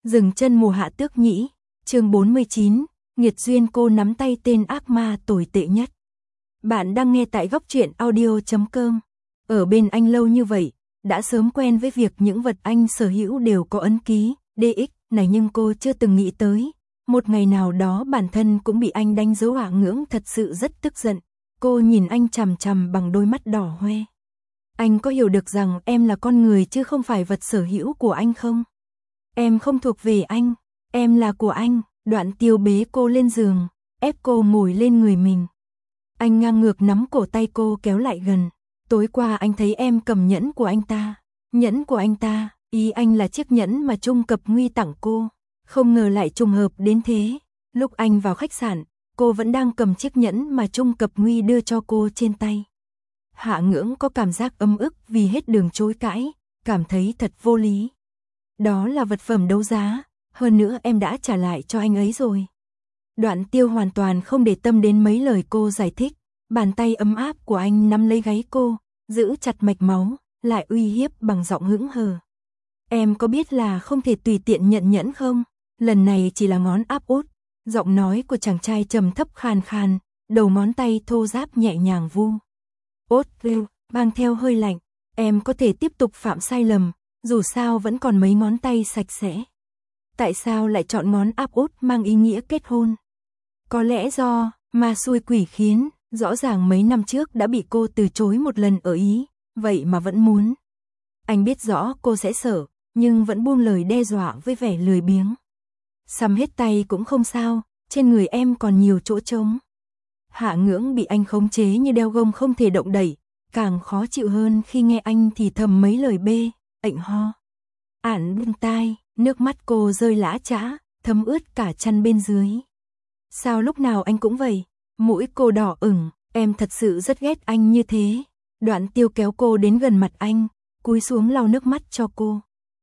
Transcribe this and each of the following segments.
Dừng chân mùa hạ tước nhĩ, chương 49, nghiệt duyên cô nắm tay tên ác ma tồi tệ nhất. Bạn đang nghe tại góc truyện audio.com. Ở bên anh lâu như vậy, đã sớm quen với việc những vật anh sở hữu đều có ấn ký, DX này, nhưng cô chưa từng nghĩ tới. Một ngày nào đó bản thân cũng bị anh đánh dấu hạ ngưỡng thật sự rất tức giận. Cô nhìn anh chằm chằm bằng đôi mắt đỏ hoe. Anh có hiểu được rằng em là con người chứ không phải vật sở hữu của anh không? Em không thuộc về anh, em là của anh. Đoạn Tiêu bế cô lên giường, ép cô ngồi lên người mình. Anh ngang ngược nắm cổ tay cô kéo lại gần. Tối qua anh thấy em cầm nhẫn của anh ta. Nhẫn của anh ta, ý anh là chiếc nhẫn mà Trung Cập Nguy tặng cô. Không ngờ lại trùng hợp đến thế. Lúc anh vào khách sạn, cô vẫn đang cầm chiếc nhẫn mà Trung Cập Nguy đưa cho cô trên tay. Hạ Ngưỡng có cảm giác ấm ức vì hết đường chối cãi, cảm thấy thật vô lý. Đó là vật phẩm đấu giá, hơn nữa em đã trả lại cho anh ấy rồi. Đoạn Tiêu hoàn toàn không để tâm đến mấy lời cô giải thích, bàn tay ấm áp của anh nắm lấy gáy cô, giữ chặt mạch máu, lại uy hiếp bằng giọng hững hờ. Em có biết là không thể tùy tiện nhận nhẫn không? Lần này chỉ là ngón áp út. Giọng nói của chàng trai trầm thấp khàn khàn, đầu ngón tay thô ráp nhẹ nhàng vu. Ốt rêu, mang theo hơi lạnh, em có thể tiếp tục phạm sai lầm, dù sao vẫn còn mấy ngón tay sạch sẽ. Tại sao lại chọn ngón áp út mang ý nghĩa kết hôn? Có lẽ do ma xui quỷ khiến, rõ ràng mấy năm trước đã bị cô từ chối một lần ở Ý, vậy mà vẫn muốn. Anh biết rõ cô sẽ sợ, nhưng vẫn buông lời đe dọa với vẻ lười biếng. Xăm hết tay cũng không sao, trên người em còn nhiều chỗ trống. Hạ Ngưỡng bị anh khống chế như đeo gông không thể động đậy, càng khó chịu hơn khi nghe anh thì thầm mấy lời bê, ệnh ho. Ản bên tai, nước mắt cô rơi lã chã, thấm ướt cả chăn bên dưới. Sao lúc nào anh cũng vậy? Mũi cô đỏ ửng, em thật sự rất ghét anh như thế. Đoạn Tiêu kéo cô đến gần mặt anh, cúi xuống lau nước mắt cho cô.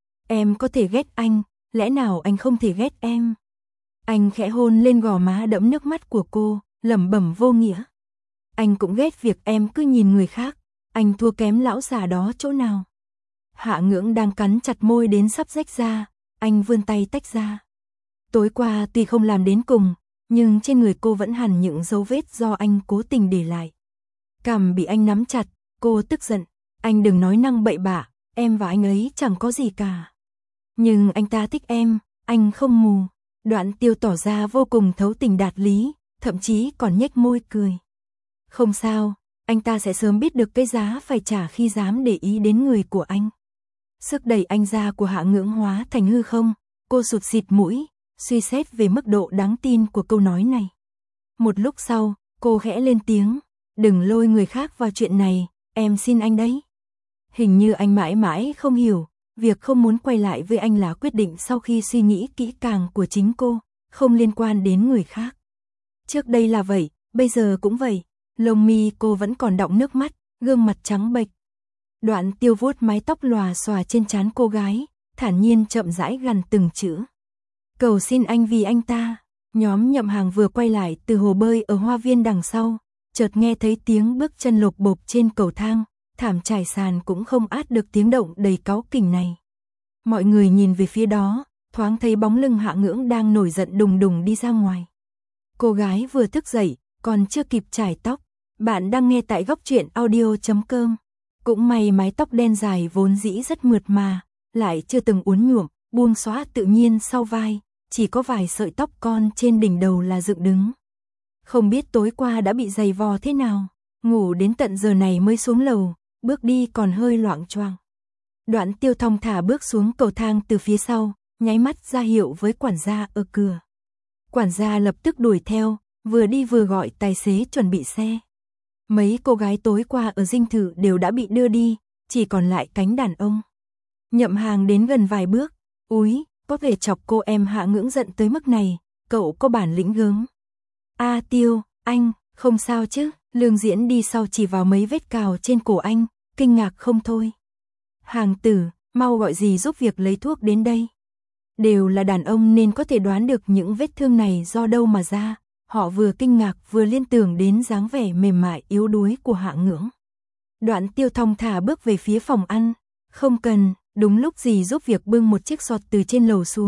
Em có thể ghét anh, lẽ nào anh không thể ghét em? Anh khẽ hôn lên gò má đẫm nước mắt của cô, lẩm bẩm vô nghĩa. Anh cũng ghét việc em cứ nhìn người khác, anh thua kém lão già đó chỗ nào? Hạ Ngưỡng đang cắn chặt môi đến sắp rách ra, anh vươn tay tách ra. Tối qua tuy không làm đến cùng, nhưng trên người cô vẫn hằn những dấu vết do anh cố tình để lại. Cằm bị anh nắm chặt, cô tức giận. Anh đừng nói năng bậy bạ, em và anh ấy chẳng có gì cả. Nhưng anh ta thích em, anh không mù. Đoạn Tiêu tỏ ra vô cùng thấu tình đạt lý, thậm chí còn nhếch môi cười. Không sao, anh ta sẽ sớm biết được cái giá phải trả khi dám để ý đến người của anh. Sức đẩy anh ra của Hạ Ngưỡng hóa thành hư không, cô sụt xịt mũi, suy xét về mức độ đáng tin của câu nói này. Một lúc sau, cô khẽ lên tiếng, đừng lôi người khác vào chuyện này, em xin anh đấy. Hình như anh mãi mãi không hiểu, việc không muốn quay lại với anh là quyết định sau khi suy nghĩ kỹ càng của chính cô, không liên quan đến người khác. Trước đây là vậy, bây giờ cũng vậy. Lông mi cô vẫn còn đọng nước mắt, gương mặt trắng bệch. Đoạn Tiêu vuốt mái tóc lòa xòa trên trán cô gái, thản nhiên chậm rãi gằn từng chữ. Cầu xin anh vì anh ta. Nhóm Nhậm Hàng vừa quay lại từ hồ bơi ở hoa viên đằng sau, chợt nghe thấy tiếng bước chân lộp bộp trên cầu thang, thảm trải sàn cũng không át được tiếng động đầy cáu kỉnh này. Mọi người nhìn về phía đó, thoáng thấy bóng lưng Hạ Ngưỡng đang nổi giận đùng đùng đi ra ngoài. Cô gái vừa thức dậy, còn chưa kịp chải tóc. Bạn đang nghe tại góc truyện audio.com. Cũng may mái tóc đen dài vốn dĩ rất mượt mà, lại chưa từng uốn nhuộm, buông xõa tự nhiên sau vai, chỉ có vài sợi tóc con trên đỉnh đầu là dựng đứng. Không biết tối qua đã bị giày vò thế nào, ngủ đến tận giờ này mới xuống lầu, bước đi còn hơi loạng choạng. Đoạn Tiêu thong thả bước xuống cầu thang từ phía sau, nháy mắt ra hiệu với quản gia ở cửa. Quản gia lập tức đuổi theo, vừa đi vừa gọi tài xế chuẩn bị xe. Mấy cô gái tối qua ở dinh thự đều đã bị đưa đi, chỉ còn lại cánh đàn ông. Nhậm Hàng đến gần vài bước, úi, có thể chọc cô em Hạ Ngưỡng giận tới mức này, cậu có bản lĩnh gớm. A Tiêu, anh, không sao chứ? Lương Diễn đi sau chỉ vào mấy vết cào trên cổ anh, kinh ngạc không thôi. Hàng tử, mau gọi gì giúp việc lấy thuốc đến đây. Đều là đàn ông nên có thể đoán được những vết thương này do đâu mà ra. Họ vừa kinh ngạc vừa liên tưởng đến dáng vẻ mềm mại yếu đuối của Hạ Ngưỡng. Đoạn Tiêu thong thả bước về phía phòng ăn. Không cần, đúng lúc gì giúp việc bưng một chiếc sọt từ trên lầu xuống,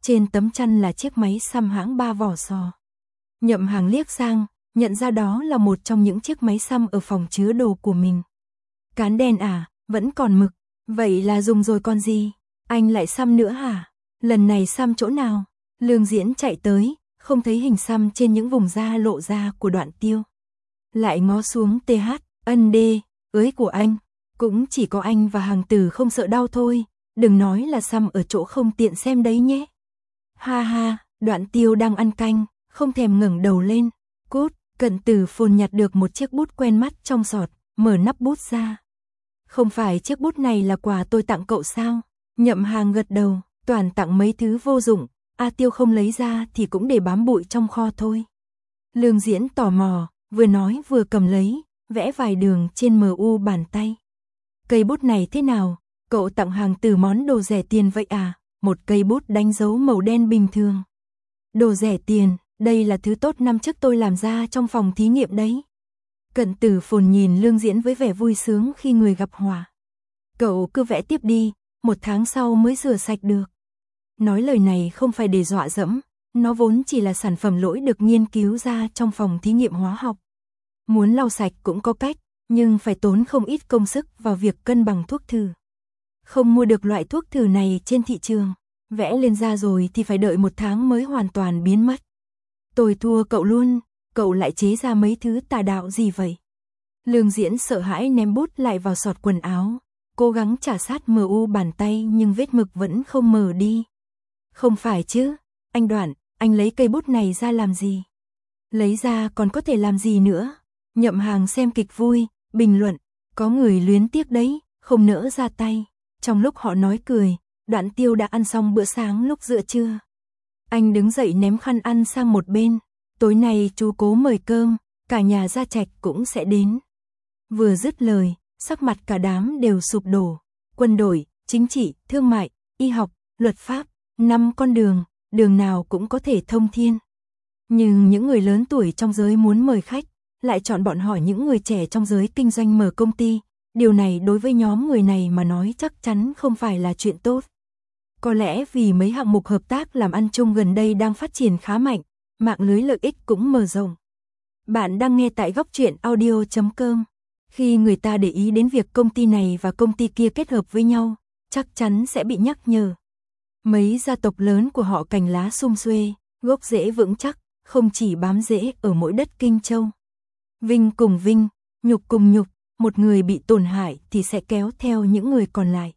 trên tấm chăn là chiếc máy xăm hãng 3 vỏ sò. Nhậm Hàng liếc sang, nhận ra đó là một trong những chiếc máy xăm ở phòng chứa đồ của mình. Cán đen à, vẫn còn mực, vậy là dùng rồi còn gì, anh lại xăm nữa hả? Lần này xăm chỗ nào? Lương Diễn chạy tới, không thấy hình xăm trên những vùng da lộ ra của Đoạn Tiêu. Lại ngó xuống TH, ân đê, ới của anh, cũng chỉ có anh và Hàng Tử không sợ đau thôi, đừng nói là xăm ở chỗ không tiện xem đấy nhé. Ha ha, Đoạn Tiêu đang ăn canh, không thèm ngẩng đầu lên. Cút, Cận Tử Phồn nhặt được một chiếc bút quen mắt trong sọt, mở nắp bút ra. Không phải chiếc bút này là quà tôi tặng cậu sao? Nhậm Hàng gật đầu, toàn tặng mấy thứ vô dụng, A Tiêu không lấy ra thì cũng để bám bụi trong kho thôi. Lương Diễn tò mò, vừa nói vừa cầm lấy, vẽ vài đường trên MU bàn tay. Cây bút này thế nào? Cậu tặng Hàng Tử món đồ rẻ tiền vậy à? Một cây bút đánh dấu màu đen bình thường. Đồ rẻ tiền, đây là thứ tốt năm trước tôi làm ra trong phòng thí nghiệm đấy. Cận Tử Phồn nhìn Lương Diễn với vẻ vui sướng khi người gặp họa. Cậu cứ vẽ tiếp đi, 1 tháng sau mới rửa sạch được. Nói lời này không phải để dọa dẫm, nó vốn chỉ là sản phẩm lỗi được nghiên cứu ra trong phòng thí nghiệm hóa học. Muốn lau sạch cũng có cách, nhưng phải tốn không ít công sức vào việc cân bằng thuốc thử. Không mua được loại thuốc thử này trên thị trường, vẽ lên da rồi thì phải đợi 1 tháng mới hoàn toàn biến mất. Tôi thua cậu luôn, cậu lại chế ra mấy thứ tà đạo gì vậy? Lương Diễn sợ hãi ném bút lại vào sọt quần áo, cố gắng trả sát MU bàn tay nhưng vết mực vẫn không mờ đi. Không phải chứ, anh Đoạn, anh lấy cây bút này ra làm gì? Lấy ra còn có thể làm gì nữa? Nhậm Hàng xem kịch vui, bình luận, có người luyến tiếc đấy, không nỡ ra tay. Trong lúc họ nói cười, Đoạn Tiêu đã ăn xong bữa sáng lúc giữa trưa. Anh đứng dậy ném khăn ăn sang một bên, tối nay chú Cố mời cơm, cả nhà Gia Trạch cũng sẽ đến. Vừa dứt lời, sắc mặt cả đám đều sụp đổ. Quân đội, chính trị, thương mại, y học, luật pháp, 5 con đường, đường nào cũng có thể thông thiên. Nhưng những người lớn tuổi trong giới muốn mời khách, lại chọn bọn họ những người trẻ trong giới kinh doanh mở công ty. Điều này đối với nhóm người này mà nói chắc chắn không phải là chuyện tốt. Có lẽ vì mấy hạng mục hợp tác làm ăn chung gần đây đang phát triển khá mạnh, mạng lưới lợi ích cũng mở rộng. Bạn đang nghe tại Góc Truyện Audio.com. Khi người ta để ý đến việc công ty này và công ty kia kết hợp với nhau, chắc chắn sẽ bị nhắc nhở. Mấy gia tộc lớn của họ cành lá sum xuê, gốc rễ vững chắc, không chỉ bám rễ ở mỗi đất Kinh Châu. Vinh cùng vinh, nhục cùng nhục, một người bị tổn hại thì sẽ kéo theo những người còn lại.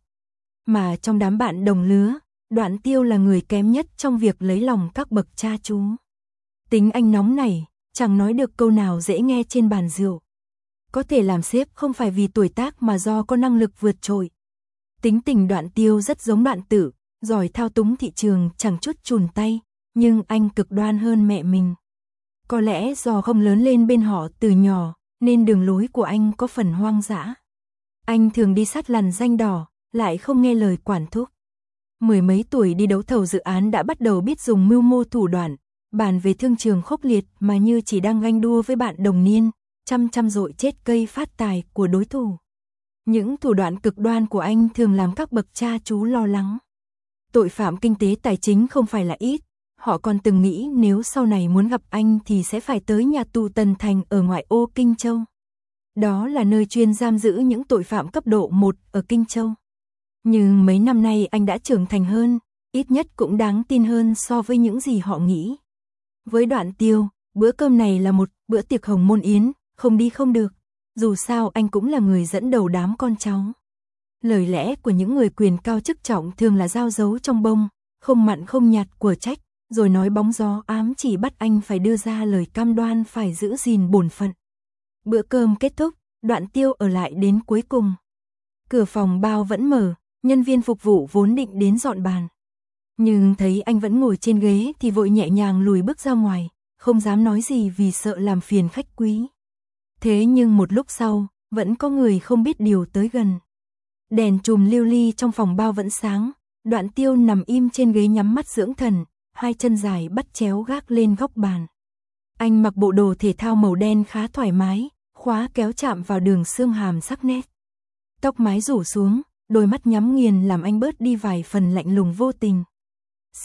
Mà trong đám bạn đồng lứa, Đoạn Tiêu là người kém nhất trong việc lấy lòng các bậc cha chú. Tính anh nóng này, chẳng nói được câu nào dễ nghe trên bàn rượu. Có thể làm sếp không phải vì tuổi tác mà do có năng lực vượt trội. Tính tình Đoạn Tiêu rất giống Đoạn Tử, giỏi thao túng thị trường chẳng chút chùn tay, nhưng anh cực đoan hơn mẹ mình. Có lẽ do không lớn lên bên họ từ nhỏ, nên đường lối của anh có phần hoang dã. Anh thường đi sát lằn ranh đỏ, lại không nghe lời quản thúc. 10 mấy tuổi đi đấu thầu dự án đã bắt đầu biết dùng mưu mô thủ đoạn, bàn về thương trường khốc liệt mà như chỉ đang ganh đua với bạn đồng niên, chăm dội chết cây phát tài của đối thủ. Những thủ đoạn cực đoan của anh thường làm các bậc cha chú lo lắng. Tội phạm kinh tế tài chính không phải là ít, họ còn từng nghĩ nếu sau này muốn gặp anh thì sẽ phải tới nhà tù Tần Thành ở ngoại ô Kinh Châu. Đó là nơi chuyên giam giữ những tội phạm cấp độ 1 ở Kinh Châu. Nhưng mấy năm nay anh đã trưởng thành hơn, ít nhất cũng đáng tin hơn so với những gì họ nghĩ. Với Đoạn Tiêu, bữa cơm này là một bữa tiệc hồng môn yến, không đi không được. Dù sao anh cũng là người dẫn đầu đám con cháu. Lời lẽ của những người quyền cao chức trọng thường là dao giấu trong bông, không mặn không nhạt của trách, rồi nói bóng gió ám chỉ bắt anh phải đưa ra lời cam đoan phải giữ gìn bổn phận. Bữa cơm kết thúc, Đoạn Tiêu ở lại đến cuối cùng. Cửa phòng bao vẫn mở, nhân viên phục vụ vốn định đến dọn bàn. Nhưng thấy anh vẫn ngồi trên ghế thì vội nhẹ nhàng lùi bước ra ngoài, không dám nói gì vì sợ làm phiền khách quý. Thế nhưng một lúc sau, vẫn có người không biết điều tới gần. Đèn chùm lưu ly trong phòng bao vẫn sáng, Đoạn Tiêu nằm im trên ghế nhắm mắt dưỡng thần, hai chân dài bắt chéo gác lên góc bàn. Anh mặc bộ đồ thể thao màu đen khá thoải mái, khóa kéo chạm vào đường xương hàm sắc nét. Tóc mái rủ xuống, đôi mắt nhắm nghiền làm anh bớt đi vài phần lạnh lùng vô tình.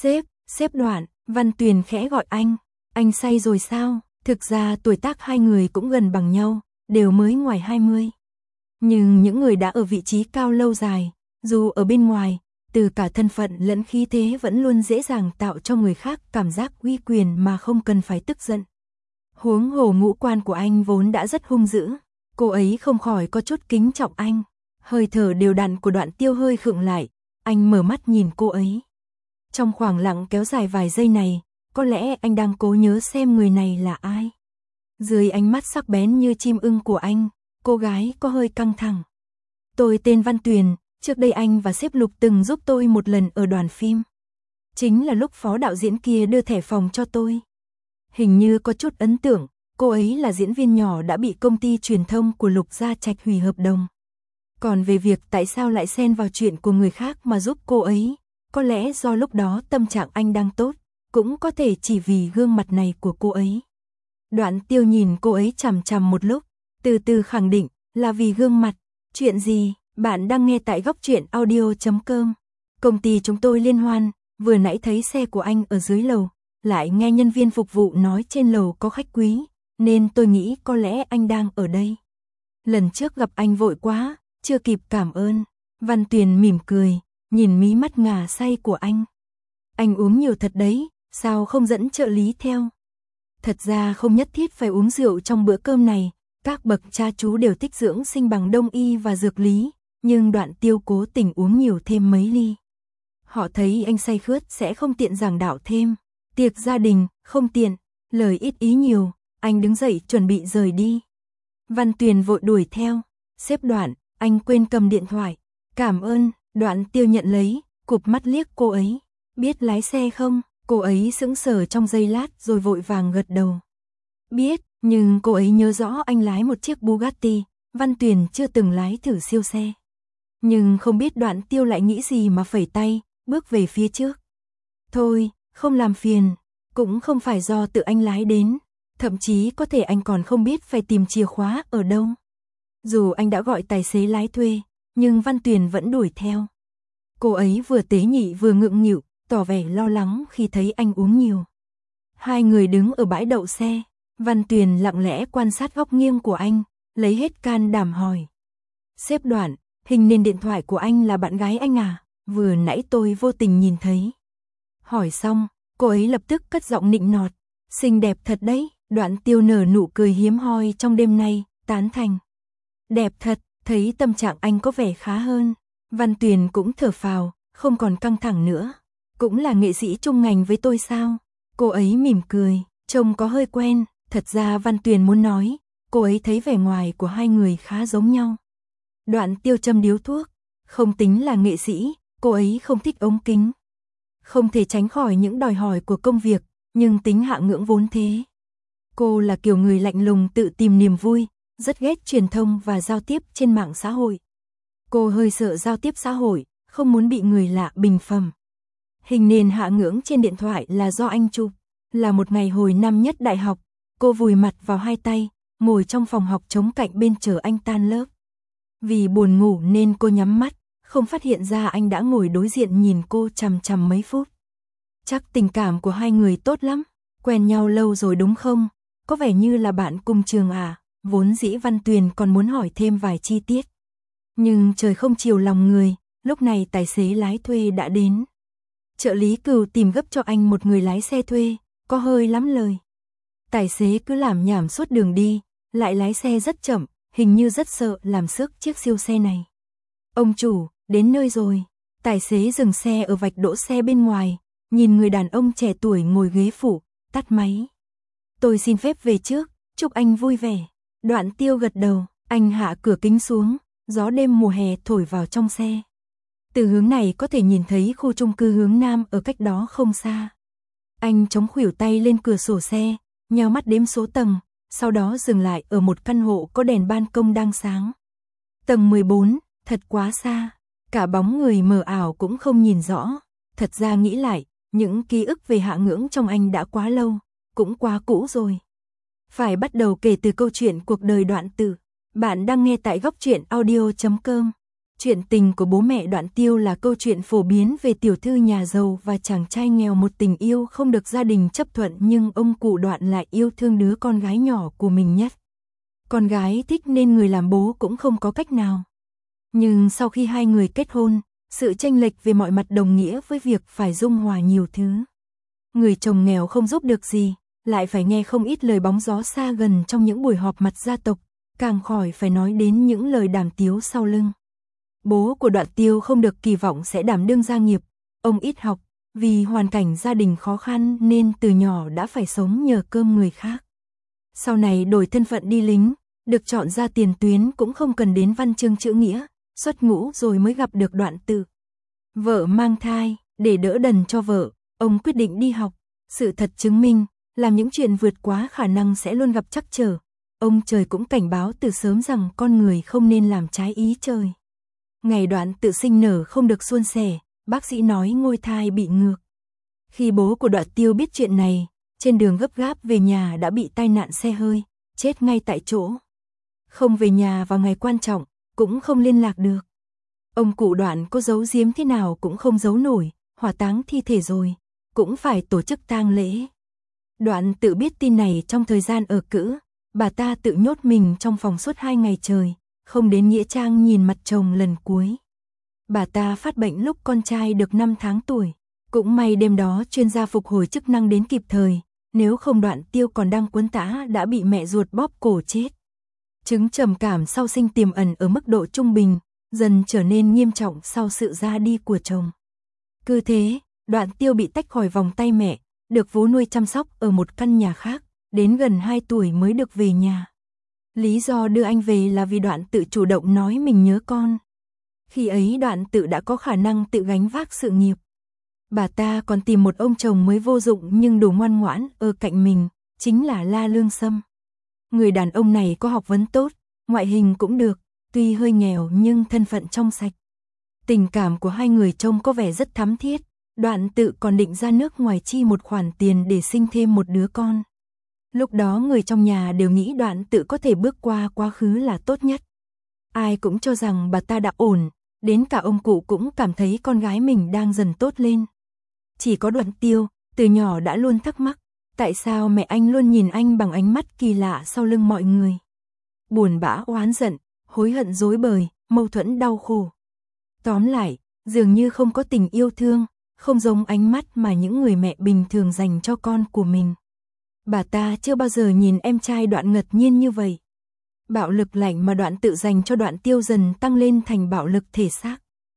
Sếp Đoạn, Văn Tuyền khẽ gọi anh say rồi sao? Thực ra tuổi tác hai người cũng gần bằng nhau, đều mới ngoài 20. Nhưng những người đã ở vị trí cao lâu dài, dù ở bên ngoài, từ cả thân phận lẫn khí thế vẫn luôn dễ dàng tạo cho người khác cảm giác uy quyền mà không cần phải tức giận. Huống hồ ngũ quan của anh vốn đã rất hung dữ, cô ấy không khỏi có chút kính trọng anh. Hơi thở đều đặn của Đoạn Tiêu hơi khựng lại, anh mở mắt nhìn cô ấy. Trong khoảng lặng kéo dài vài giây này, có lẽ anh đang cố nhớ xem người này là ai. Dưới ánh mắt sắc bén như chim ưng của anh, cô gái có hơi căng thẳng. Tôi tên Văn Tuyền, trước đây anh và sếp Lục từng giúp tôi một lần ở đoàn phim. Chính là lúc phó đạo diễn kia đưa thẻ phòng cho tôi. Hình như có chút ấn tượng, cô ấy là diễn viên nhỏ đã bị công ty truyền thông của Lục Gia Trạch hủy hợp đồng. Còn về việc tại sao lại xen vào chuyện của người khác mà giúp cô ấy, có lẽ do lúc đó tâm trạng anh đang tốt, cũng có thể chỉ vì gương mặt này của cô ấy. Đoạn Tiêu nhìn cô ấy chằm chằm một lúc, từ từ khẳng định là vì gương mặt. Chuyện gì? Bạn đang nghe tại góc truyện audio.com. Công ty chúng tôi liên hoan, vừa nãy thấy xe của anh ở dưới lầu, lại nghe nhân viên phục vụ nói trên lầu có khách quý, nên tôi nghĩ có lẽ anh đang ở đây. Lần trước gặp anh vội quá, chưa kịp cảm ơn. Văn Tuyền mỉm cười, nhìn mí mắt ngà say của anh. Anh uống nhiều thật đấy, sao không dẫn trợ lý theo? Thật ra không nhất thiết phải uống rượu trong bữa cơm này, các bậc cha chú đều thích dưỡng sinh bằng đông y và dược lý, nhưng Đoạn Tiêu cố tình uống nhiều thêm mấy ly. Họ thấy anh say khướt sẽ không tiện giảng đạo thêm, tiệc gia đình, không tiện, lời ít ý nhiều, anh đứng dậy chuẩn bị rời đi. Văn Tuyền vội đuổi theo, sếp Đoạn, anh quên cầm điện thoại, cảm ơn. Đoạn Tiêu nhận lấy, cụp mắt liếc cô ấy, biết lái xe không? Cô ấy sững sờ trong giây lát rồi vội vàng gật đầu. Biết, nhưng cô ấy nhớ rõ anh lái một chiếc Bugatti, Văn Tuyền chưa từng lái thử siêu xe. Nhưng không biết Đoạn Tiêu lại nghĩ gì mà phẩy tay, bước về phía trước. Thôi, không làm phiền, cũng không phải do tự anh lái đến, thậm chí có thể anh còn không biết phải tìm chìa khóa ở đâu. Dù anh đã gọi tài xế lái thuê, nhưng Văn Tuyền vẫn đuổi theo. Cô ấy vừa tế nhị vừa ngượng nghịu, tỏ vẻ lo lắng khi thấy anh uống nhiều. Hai người đứng ở bãi đậu xe, Văn Tuyền lặng lẽ quan sát góc nghiêng của anh, lấy hết can đảm hỏi. Sếp Đoạn, hình nền điện thoại của anh là bạn gái anh à? Vừa nãy tôi vô tình nhìn thấy. Hỏi xong, cô ấy lập tức cất giọng nịnh nọt. Xinh đẹp thật đấy. Đoạn Tiêu nở nụ cười hiếm hoi trong đêm nay, tán thành. Đẹp thật, thấy tâm trạng anh có vẻ khá hơn. Văn Tuyền cũng thở phào, không còn căng thẳng nữa. Cũng là nghệ sĩ chung ngành với tôi sao? Cô ấy mỉm cười, trông có hơi quen. Thật ra Văn Tuyền muốn nói, cô ấy thấy vẻ ngoài của hai người khá giống nhau. Đoạn Tiêu châm điếu thuốc, không tính là nghệ sĩ, cô ấy không thích ống kính. Không thể tránh khỏi những đòi hỏi của công việc, nhưng tính hạ ngưỡng vốn thế. Cô là kiểu người lạnh lùng tự tìm niềm vui, rất ghét truyền thông và giao tiếp trên mạng xã hội. Cô hơi sợ giao tiếp xã hội, không muốn bị người lạ bình phẩm. Hình nền hạ ngưỡng trên điện thoại là do anh chụp, là một ngày hồi năm nhất đại học. Cô vùi mặt vào hai tay, ngồi trong phòng học trống cạnh bên chờ anh tan lớp. Vì buồn ngủ nên cô nhắm mắt, không phát hiện ra anh đã ngồi đối diện nhìn cô chằm chằm mấy phút. Chắc tình cảm của hai người tốt lắm, quen nhau lâu rồi đúng không? Có vẻ như là bạn cùng trường à? Vốn dĩ Văn Tuyền còn muốn hỏi thêm vài chi tiết. Nhưng trời không chiều lòng người, lúc này tài xế lái thuê đã đến. Trợ lý Cừu tìm gấp cho anh một người lái xe thuê, có hơi lắm lời. Tài xế cứ làm nhảm suốt đường đi, lại lái xe rất chậm, hình như rất sợ làm xước chiếc siêu xe này. Ông chủ, đến nơi rồi. Tài xế dừng xe ở vạch đỗ xe bên ngoài, nhìn người đàn ông trẻ tuổi ngồi ghế phụ, tắt máy. Tôi xin phép về trước, chúc anh vui vẻ. Đoạn Tiêu gật đầu, anh hạ cửa kính xuống, gió đêm mùa hè thổi vào trong xe. Từ hướng này có thể nhìn thấy khu chung cư hướng nam ở cách đó không xa. Anh chống khuỷu tay lên cửa sổ xe, nheo mắt đếm số tầng, sau đó dừng lại ở một căn hộ có đèn ban công đang sáng. Tầng 14, thật quá xa, cả bóng người mờ ảo cũng không nhìn rõ. Thật ra nghĩ lại, những ký ức về hạ ngưỡng trong anh đã quá lâu, cũng quá cũ rồi. Phải bắt đầu kể từ câu chuyện cuộc đời Đoạn Tử. Bạn đang nghe tại góc truyện audio.com. Chuyện tình của bố mẹ Đoạn Tiêu là câu chuyện phổ biến về tiểu thư nhà giàu và chàng trai nghèo, một tình yêu không được gia đình chấp thuận, nhưng ông cụ Đoạn lại yêu thương đứa con gái nhỏ của mình nhất. Con gái thích nên người làm bố cũng không có cách nào. Nhưng sau khi hai người kết hôn, sự chênh lệch về mọi mặt đồng nghĩa với việc phải dung hòa nhiều thứ. Người chồng nghèo không giúp được gì, lại phải nghe không ít lời bóng gió xa gần trong những buổi họp mặt gia tộc, càng khỏi phải nói đến những lời đàm tiếu sau lưng. Bố của Đoạn Tiêu không được kỳ vọng sẽ đảm đương gia nghiệp, ông ít học, vì hoàn cảnh gia đình khó khăn nên từ nhỏ đã phải sống nhờ cơm người khác. Sau này đổi thân phận đi lính, được chọn ra tiền tuyến cũng không cần đến văn chương chữ nghĩa, xuất ngũ rồi mới gặp được Đoạn Tự. Vợ mang thai, để đỡ đần cho vợ, ông quyết định đi học. Sự thật chứng minh, làm những chuyện vượt quá khả năng sẽ luôn gặp trắc trở. Ông trời cũng cảnh báo từ sớm rằng con người không nên làm trái ý trời. Ngày Đoạn Tự sinh nở không được suôn sẻ, bác sĩ nói ngôi thai bị ngược. Khi bố của Đoạn Tiêu biết chuyện này, trên đường gấp gáp về nhà đã bị tai nạn xe hơi, chết ngay tại chỗ. Không về nhà vào ngày quan trọng, cũng không liên lạc được. Ông cụ Đoạn có giấu giếm thế nào cũng không giấu nổi, hỏa táng thi thể rồi, cũng phải tổ chức tang lễ. Đoạn Tự biết tin này trong thời gian ở cữ, bà ta tự nhốt mình trong phòng suốt 2 ngày trời, không đến nghĩa trang nhìn mặt chồng lần cuối. Bà ta phát bệnh lúc con trai được 5 tháng tuổi, cũng may đêm đó chuyên gia phục hồi chức năng đến kịp thời, nếu không Đoạn Tiêu còn đang quấn tã đã bị mẹ ruột bóp cổ chết. Chứng trầm cảm sau sinh tiềm ẩn ở mức độ trung bình, dần trở nên nghiêm trọng sau sự ra đi của chồng. Cứ thế, Đoạn Tiêu bị tách khỏi vòng tay mẹ, được vú nuôi chăm sóc ở một căn nhà khác, đến gần 2 tuổi mới được về nhà. Lý do đưa anh về là vì Đoạn Tự chủ động nói mình nhớ con. Khi ấy Đoạn Tự đã có khả năng tự gánh vác sự nghiệp. Bà ta còn tìm một ông chồng mới vô dụng nhưng đủ ngoan ngoãn ở cạnh mình, chính là La Lương Sâm. Người đàn ông này có học vấn tốt, ngoại hình cũng được, tuy hơi nghèo nhưng thân phận trong sạch. Tình cảm của hai người trông có vẻ rất thắm thiết, Đoạn Tự còn định ra nước ngoài chi một khoản tiền để sinh thêm một đứa con. Lúc đó người trong nhà đều nghĩ Đoạn Tự có thể bước qua quá khứ là tốt nhất. Ai cũng cho rằng bà ta đã ổn, đến cả ông cụ cũng cảm thấy con gái mình đang dần tốt lên. Chỉ có Đoạn Tiêu, từ nhỏ đã luôn thắc mắc, tại sao mẹ anh luôn nhìn anh bằng ánh mắt kỳ lạ sau lưng mọi người. Buồn bã, oán giận, hối hận rối bời, mâu thuẫn đau khổ. Tóm lại, dường như không có tình yêu thương, không giống ánh mắt mà những người mẹ bình thường dành cho con của mình. Bà ta chưa bao giờ nhìn em trai Đoạn ngật nhiên như vậy. Bạo lực lạnh mà Đoạn Tự dành cho Đoạn Tiêu dần tăng lên thành bạo lực thể xác.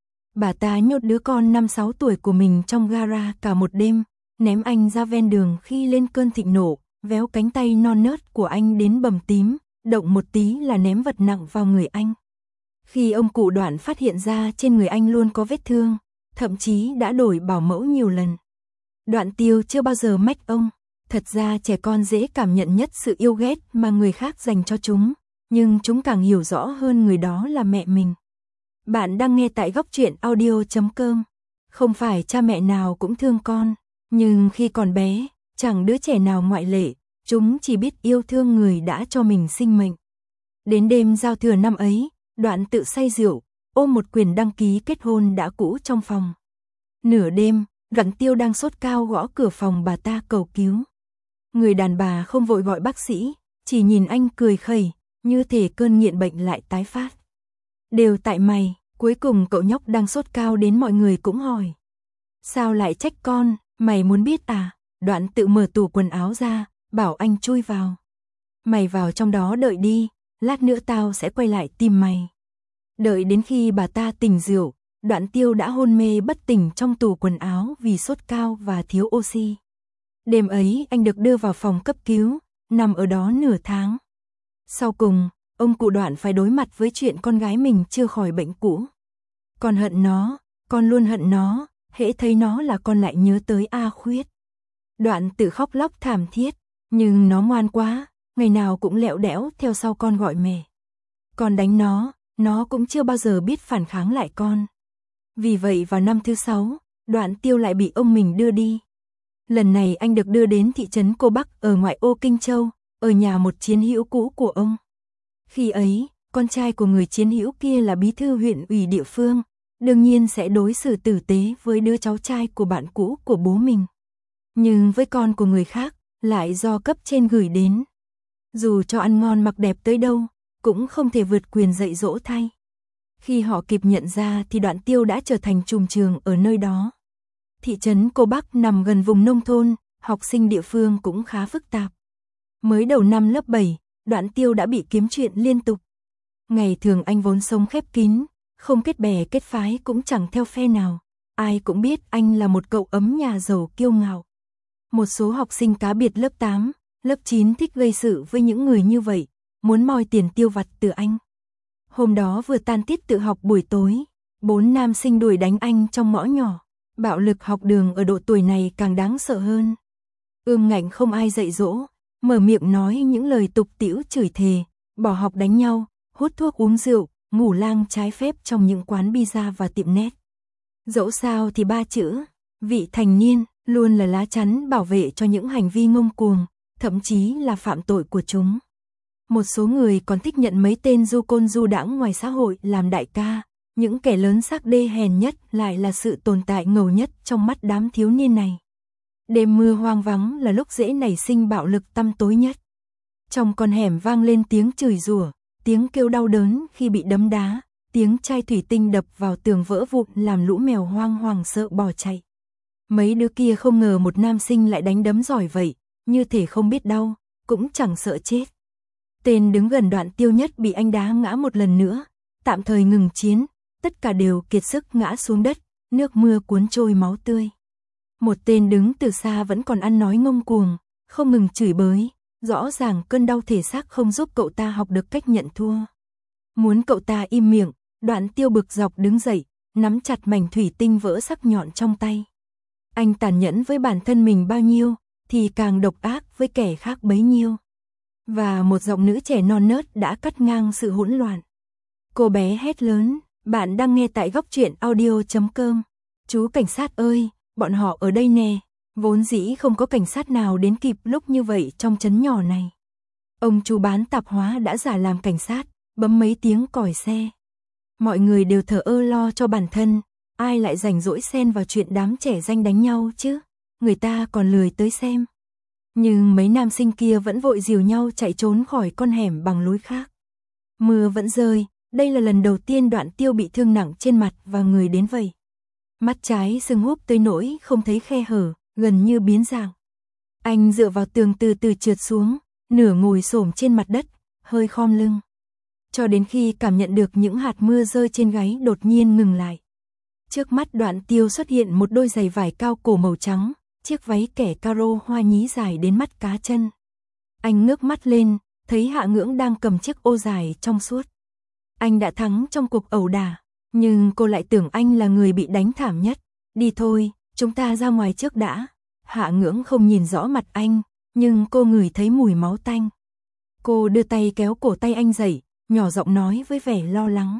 Bà ta nhốt đứa con 5-6 tuổi của mình trong gara cả một đêm, ném anh ra ven đường khi lên cơn thịnh nộ, véo cánh tay non nớt của anh đến bầm tím, động một tí là ném vật nặng vào người anh. Khi ông cụ Đoạn phát hiện ra trên người anh luôn có vết thương, thậm chí đã đổi bảo mẫu nhiều lần. Đoạn Tiêu chưa bao giờ mách ông, thật ra trẻ con dễ cảm nhận nhất sự yêu ghét mà người khác dành cho chúng, nhưng chúng càng hiểu rõ hơn người đó là mẹ mình. Bạn đang nghe tại Góc Truyện Audio.com. Không phải cha mẹ nào cũng thương con, nhưng khi còn bé, chẳng đứa trẻ nào ngoại lệ, chúng chỉ biết yêu thương người đã cho mình sinh mệnh. Đến đêm giao thừa năm ấy, Đoạn Tự say rượu, ôm một quyển đăng ký kết hôn đã cũ trong phòng. Nửa đêm, Đoạn Tiêu đang sốt cao gõ cửa phòng bà ta cầu cứu. Người đàn bà không vội gọi bác sĩ, chỉ nhìn anh cười khẩy, như thể cơn nghiện bệnh lại tái phát. Đều tại mày, cuối cùng cậu nhóc đang sốt cao đến mọi người cũng hỏi. Sao lại trách con, mày muốn biết à? Đoạn Tự mở tủ quần áo ra, bảo anh chui vào. Mày vào trong đó đợi đi, lát nữa tao sẽ quay lại tìm mày. Đợi đến khi bà ta tỉnh rượu, Đoạn Tiêu đã hôn mê bất tỉnh trong tủ quần áo vì sốt cao và thiếu oxy. Đêm ấy anh được đưa vào phòng cấp cứu, nằm ở đó nửa tháng. Sau cùng, ông cụ Đoạn phải đối mặt với chuyện con gái mình chưa khỏi bệnh cũ. Con hận nó, con luôn hận nó, hễ thấy nó là con lại nhớ tới A Khuyết. Đoạn Tự khóc lóc thảm thiết, nhưng nó ngoan quá, ngày nào cũng lẹo đẽo theo sau con gọi mẹ. Con đánh nó cũng chưa bao giờ biết phản kháng lại con. Vì vậy vào năm thứ 6, Đoạn Tiêu lại bị ông mình đưa đi. Lần này anh được đưa đến thị trấn Cô Bắc ở ngoại ô Kinh Châu, ở nhà một chiến hữu cũ của ông. Khi ấy, con trai của người chiến hữu kia là bí thư huyện ủy địa phương, đương nhiên sẽ đối xử tử tế với đứa cháu trai của bạn cũ của bố mình. Nhưng với con của người khác, lại do cấp trên gửi đến. Dù cho ăn ngon mặc đẹp tới đâu, cũng không thể vượt quyền dạy dỗ thay. Khi họ kịp nhận ra thì Đoạn Tiêu đã trở thành trùm trường ở nơi đó. Thị trấn Cô Bắc nằm gần vùng nông thôn, học sinh địa phương cũng khá phức tạp. Mới đầu năm lớp 7, Đoạn Tiêu đã bị kiếm chuyện liên tục. Ngày thường anh vốn sống khép kín, không kết bè kết phái cũng chẳng theo phe nào. Ai cũng biết anh là một cậu ấm nhà giàu kiêu ngạo. Một số học sinh cá biệt lớp 8, lớp 9 thích gây sự với những người như vậy, muốn moi tiền tiêu vặt từ anh. Hôm đó vừa tan tiết tự học buổi tối, 4 nam sinh đuổi đánh anh trong ngõ nhỏ. Bạo lực học đường ở độ tuổi này càng đáng sợ hơn. Ương ngạnh không ai dạy dỗ, mở miệng nói những lời tục tĩu chửi thề, bỏ học đánh nhau, hút thuốc uống rượu, ngủ lang trái phép trong những quán pizza và tiệm net. Dẫu sao thì 3 chữ, vị thành niên, luôn là lá chắn bảo vệ cho những hành vi ngông cuồng, thậm chí là phạm tội của chúng. Một số người còn thích nhận mấy tên du côn du đãng ngoài xã hội làm đại ca, những kẻ lớn xác đê hèn nhất lại là sự tồn tại ngầu nhất trong mắt đám thiếu niên này. Đêm mưa hoang vắng là lúc dễ nảy sinh bạo lực tăm tối nhất. Trong con hẻm vang lên tiếng chửi rủa, tiếng kêu đau đớn khi bị đấm đá, tiếng chai thủy tinh đập vào tường vỡ vụn làm lũ mèo hoang sợ bỏ chạy. Mấy đứa kia không ngờ một nam sinh lại đánh đấm giỏi vậy, như thể không biết đau, cũng chẳng sợ chết. Tên đứng gần Đoạn Tiêu nhất bị anh đá ngã một lần nữa, tạm thời ngừng chiến, tất cả đều kiệt sức ngã xuống đất, nước mưa cuốn trôi máu tươi. Một tên đứng từ xa vẫn còn ăn nói ngông cuồng, không ngừng chửi bới, rõ ràng cơn đau thể xác không giúp cậu ta học được cách nhận thua. Muốn cậu ta im miệng, Đoạn Tiêu bực dọc đứng dậy, nắm chặt mảnh thủy tinh vỡ sắc nhọn trong tay. Anh tàn nhẫn với bản thân mình bao nhiêu, thì càng độc ác với kẻ khác bấy nhiêu. Và một giọng nữ trẻ non nớt đã cắt ngang sự hỗn loạn. Cô bé hét lớn, bạn đang nghe tại góc truyện audio.com. Chú cảnh sát ơi, bọn họ ở đây nè. Vốn dĩ không có cảnh sát nào đến kịp lúc như vậy trong trấn nhỏ này. Ông chú bán tạp hóa đã giả làm cảnh sát, bấm mấy tiếng còi xe. Mọi người đều thờ ơ lo cho bản thân, ai lại rảnh rỗi xen vào chuyện đám trẻ danh đánh nhau chứ, người ta còn lười tới xem. Nhưng mấy nam sinh kia vẫn vội dìu nhau chạy trốn khỏi con hẻm bằng lối khác. Mưa vẫn rơi, đây là lần đầu tiên Đoạn Tiêu bị thương nặng trên mặt và người đến vậy. Mắt trái sưng húp tới nỗi không thấy khe hở, gần như biến dạng. Anh dựa vào tường từ từ trượt xuống, nửa ngồi xổm trên mặt đất, hơi khom lưng. Cho đến khi cảm nhận được những hạt mưa rơi trên gáy đột nhiên ngừng lại. Trước mắt Đoạn Tiêu xuất hiện một đôi giày vải cao cổ màu trắng, chiếc váy kẻ caro hoa nhí dài đến mắt cá chân. Anh ngước mắt lên, thấy Hạ Ngưỡng đang cầm chiếc ô dài trong suốt. Anh đã thắng trong cuộc ẩu đả, nhưng cô lại tưởng anh là người bị đánh thảm nhất. Đi thôi, chúng ta ra ngoài trước đã. Hạ Ngưỡng không nhìn rõ mặt anh, nhưng cô ngửi thấy mùi máu tanh. Cô đưa tay kéo cổ tay anh dậy, nhỏ giọng nói với vẻ lo lắng.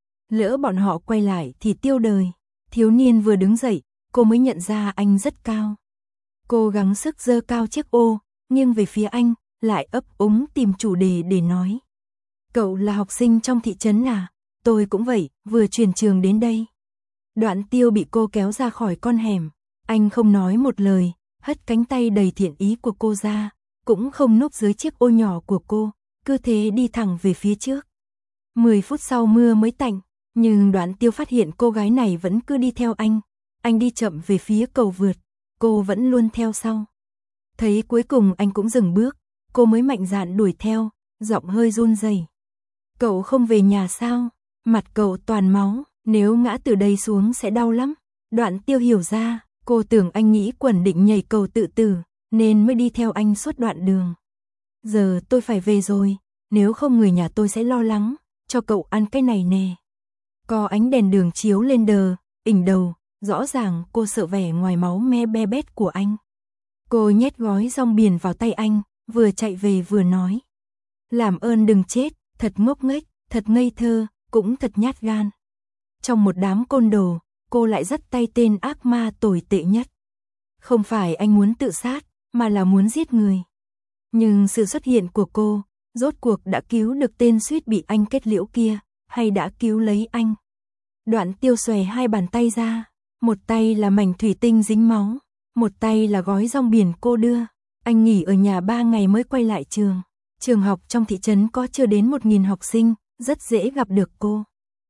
Lỡ bọn họ quay lại thì tiêu đời. Thiếu niên vừa đứng dậy, cô mới nhận ra anh rất cao. Cô gắng sức giơ cao chiếc ô, nghiêng về phía anh, lại ấp úng tìm chủ đề để nói. Cậu là học sinh trong thị trấn à? Tôi cũng vậy, vừa chuyển trường đến đây. Đoạn Tiêu bị cô kéo ra khỏi con hẻm. Anh không nói một lời, hất cánh tay đầy thiện ý của cô ra, cũng không núp dưới chiếc ô nhỏ của cô, cứ thế đi thẳng về phía trước. 10 phút sau mưa mới tạnh, nhưng Đoạn Tiêu phát hiện cô gái này vẫn cứ đi theo anh. Anh đi chậm về phía cầu vượt, cô vẫn luôn theo sau. Thấy cuối cùng anh cũng dừng bước, cô mới mạnh dạn đuổi theo, giọng hơi run rẩy. Cậu không về nhà sao? Mặt cậu toàn máu, nếu ngã từ đây xuống sẽ đau lắm. Đoạn Tiêu hiểu ra, cô tưởng anh nghĩ quẩn định nhảy cầu tự tử, nên mới đi theo anh suốt đoạn đường. Giờ tôi phải về rồi, nếu không người nhà tôi sẽ lo lắng, cho cậu ăn cái này nè. Có ánh đèn đường chiếu lên đờ, ỉnh đầu, rõ ràng cô sợ vẻ ngoài máu me be bét của anh. Cô nhét gói rong biển vào tay anh, vừa chạy về vừa nói. Làm ơn đừng chết, thật ngốc nghếch, thật ngây thơ, cũng thật nhát gan. Trong một đám côn đồ, cô lại dắt tay tên ác ma tồi tệ nhất. Không phải anh muốn tự sát, mà là muốn giết người. Nhưng sự xuất hiện của cô, Rốt cuộc đã cứu được tên suýt bị anh kết liễu kia, hay đã cứu lấy anh? Đoạn Tiêu xòe hai bàn tay ra, một tay là mảnh thủy tinh dính máu, một tay là gói rong biển cô đưa. Anh nghỉ ở nhà 3 ngày mới quay lại trường. Trường học trong thị trấn có chưa đến 1.000 học sinh, rất dễ gặp được cô.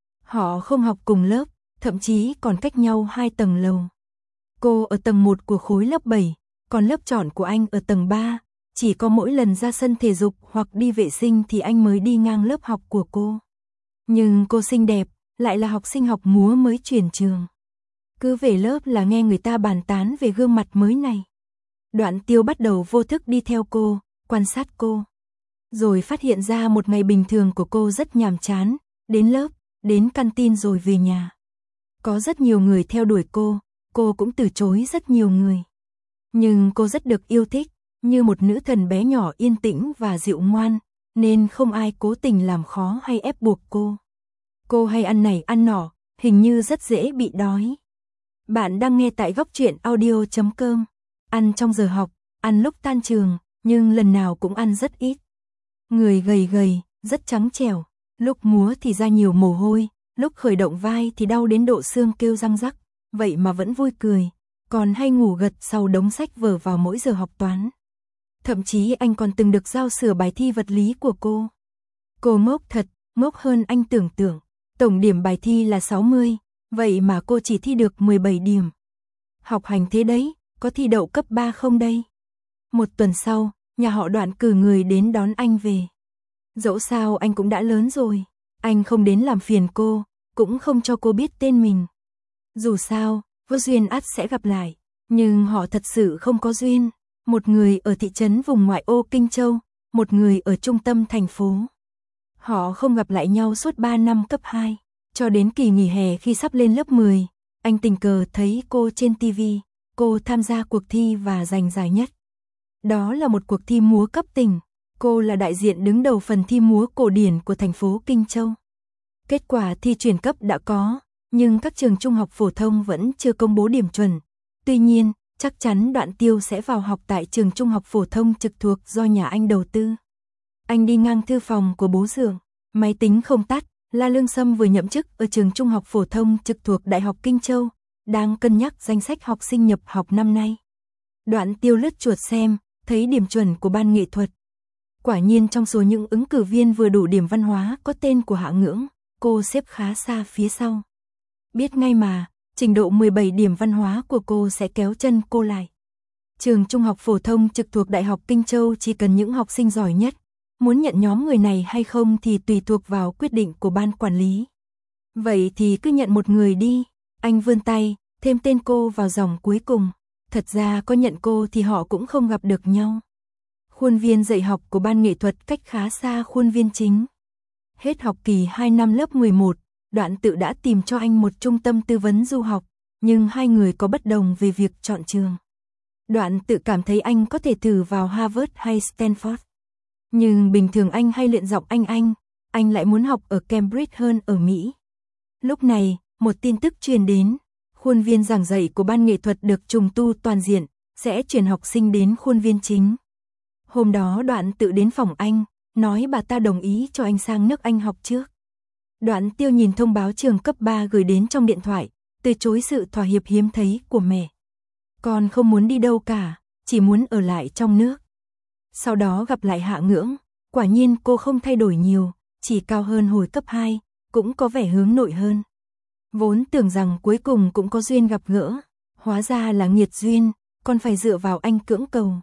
Họ không học cùng lớp, thậm chí còn cách nhau 2 tầng lầu. Cô ở tầng 1 của khối lớp 7, còn lớp chọn của anh ở tầng 3. Chỉ có mỗi lần ra sân thể dục hoặc đi vệ sinh thì anh mới đi ngang lớp học của cô. Nhưng cô xinh đẹp, lại là học sinh học múa mới chuyển trường. Cứ về lớp là nghe người ta bàn tán về gương mặt mới này. Đoạn Tiêu bắt đầu vô thức đi theo cô, quan sát cô. Rồi phát hiện ra một ngày bình thường của cô rất nhàm chán, đến lớp, đến canteen rồi về nhà. Có rất nhiều người theo đuổi cô cũng từ chối rất nhiều người. Nhưng cô rất được yêu thích, như một nữ thần bé nhỏ yên tĩnh và dịu ngoan, nên không ai cố tình làm khó hay ép buộc cô. Cô hay ăn này ăn nọ, hình như rất dễ bị đói. Bạn đang nghe tại góc truyện audio.com. Ăn trong giờ học, ăn lúc tan trường, nhưng lần nào cũng ăn rất ít. Người gầy gầy, rất trắng trẻo, lúc múa thì ra nhiều mồ hôi, lúc khởi động vai thì đau đến độ xương kêu răng rắc, vậy mà vẫn vui cười, còn hay ngủ gật sau đống sách vở vào mỗi giờ học toán. Thậm chí anh còn từng được giao sửa bài thi vật lý của cô. Cô ngốc thật, ngốc hơn anh tưởng tượng. Tổng điểm bài thi là 60, vậy mà cô chỉ thi được 17 điểm. Học hành thế đấy, có thi đậu cấp 3 không đây? Một tuần sau, nhà họ Đoạn cử người đến đón anh về. Dẫu sao anh cũng đã lớn rồi, anh không đến làm phiền cô, cũng không cho cô biết tên mình. Dù sao, vô duyên ắt sẽ gặp lại, nhưng họ thật sự không có duyên. Một người ở thị trấn vùng ngoại ô Kinh Châu, một người ở trung tâm thành phố. Họ không gặp lại nhau suốt 3 năm cấp 2, cho đến kỳ nghỉ hè khi sắp lên lớp 10, anh tình cờ thấy cô trên TV, cô tham gia cuộc thi và giành giải nhất. Đó là một cuộc thi múa cấp tỉnh, cô là đại diện đứng đầu phần thi múa cổ điển của thành phố Kinh Châu. Kết quả thi chuyển cấp đã có, nhưng các trường trung học phổ thông vẫn chưa công bố điểm chuẩn. Tuy nhiên, chắc chắn Đoạn Tiêu sẽ vào học tại trường trung học phổ thông trực thuộc do nhà anh đầu tư. Anh đi ngang thư phòng của bố dượng, máy tính không tắt, La Lương Sâm vừa nhậm chức ở trường trung học phổ thông trực thuộc Đại học Kinh Châu, đang cân nhắc danh sách học sinh nhập học năm nay. Đoạn Tiêu lướt chuột xem, thấy điểm chuẩn của ban nghệ thuật. Quả nhiên trong số những ứng cử viên vừa đủ điểm văn hóa có tên của Hạ Ngưỡng, cô xếp khá xa phía sau. Biết ngay mà, trình độ 17 điểm văn hóa của cô sẽ kéo chân cô lại. Trường trung học phổ thông trực thuộc Đại học Kinh Châu chỉ cần những học sinh giỏi nhất. Muốn nhận nhóm người này hay không thì tùy thuộc vào quyết định của ban quản lý. Vậy thì cứ nhận một người đi. Anh vươn tay, thêm tên cô vào dòng cuối cùng. Thật ra có nhận cô thì họ cũng không gặp được nhau. Khuôn viên dạy học của ban nghệ thuật cách khá xa khuôn viên chính. Hết học kỳ 2 năm lớp 11, Đoạn Tự đã tìm cho anh một trung tâm tư vấn du học, nhưng hai người có bất đồng về việc chọn trường. Đoạn Tự cảm thấy anh có thể thử vào Harvard hay Stanford. Nhưng bình thường anh hay luyện giọng anh lại muốn học ở Cambridge hơn ở Mỹ. Lúc này, một tin tức truyền đến, khuôn viên giảng dạy của ban nghệ thuật được trùng tu toàn diện, sẽ chuyển học sinh đến khuôn viên chính. Hôm đó Đoạn Tự đến phòng anh, nói bà ta đồng ý cho anh sang nước Anh học trước. Đoạn Tiêu nhìn thông báo trường cấp 3 gửi đến trong điện thoại, từ chối sự thỏa hiệp hiếm thấy của mẹ. Con không muốn đi đâu cả, chỉ muốn ở lại trong nước. Sau đó gặp lại Hạ Ngưỡng, quả nhiên cô không thay đổi nhiều, chỉ cao hơn hồi cấp 2, cũng có vẻ hướng nội hơn. Vốn tưởng rằng cuối cùng cũng có duyên gặp gỡ, hóa ra là nghiệt duyên, còn phải dựa vào anh cưỡng cầu.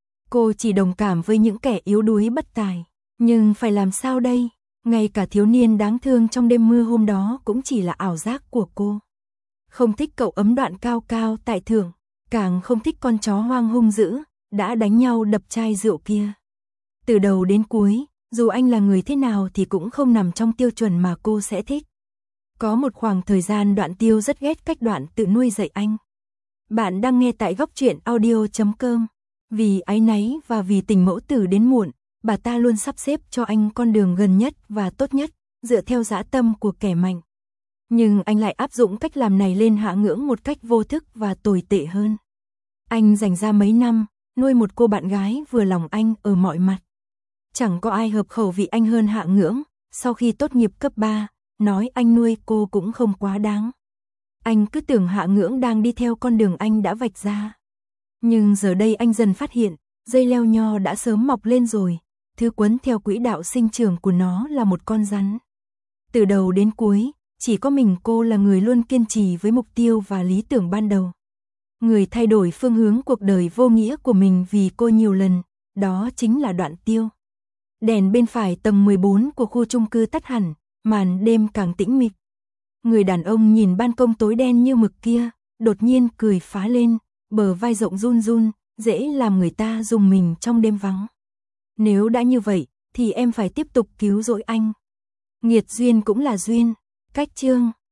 Cô chỉ đồng cảm với những kẻ yếu đuối bất tài, nhưng phải làm sao đây? Ngay cả thiếu niên đáng thương trong đêm mưa hôm đó cũng chỉ là ảo giác của cô. Không thích cậu ấm Đoạn cao cao tại thượng, càng không thích con chó hoang hung dữ, đã đánh nhau đập chai rượu kia. Từ đầu đến cuối, dù anh là người thế nào thì cũng không nằm trong tiêu chuẩn mà cô sẽ thích. Có một khoảng thời gian Đoạn Tiêu rất ghét cách Đoạn Tự nuôi dạy anh. Bạn đang nghe tại góc truyện audio.com. Vì áy náy và vì tình mẫu tử đến muộn, bà ta luôn sắp xếp cho anh con đường gần nhất và tốt nhất, dựa theo dã tâm của kẻ mạnh. Nhưng anh lại áp dụng cách làm này lên Hạ Ngưỡng một cách vô thức và tồi tệ hơn. Anh dành ra mấy năm, nuôi một cô bạn gái vừa lòng anh ở mọi mặt. Chẳng có ai hợp khẩu vị anh hơn Hạ Ngưỡng, sau khi tốt nghiệp cấp 3, nói anh nuôi cô cũng không quá đáng. Anh cứ tưởng Hạ Ngưỡng đang đi theo con đường anh đã vạch ra. Nhưng giờ đây anh dần phát hiện, dây leo nho đã sớm mọc lên rồi, thứ quấn theo quỹ đạo sinh trưởng của nó là một con rắn. Từ đầu đến cuối, chỉ có mình cô là người luôn kiên trì với mục tiêu và lý tưởng ban đầu. Người thay đổi phương hướng cuộc đời vô nghĩa của mình vì cô nhiều lần, đó chính là Đoạn Tiêu. Đèn bên phải tầng 14 của khu chung cư tắt hẳn, màn đêm càng tĩnh mịch. Người đàn ông nhìn ban công tối đen như mực kia, đột nhiên cười phá lên, bờ vai rộng run run, dễ làm người ta rùng mình trong đêm vắng. Nếu đã như vậy, thì em phải tiếp tục cứu rỗi anh. Nghiệt duyên cũng là duyên. Cách chương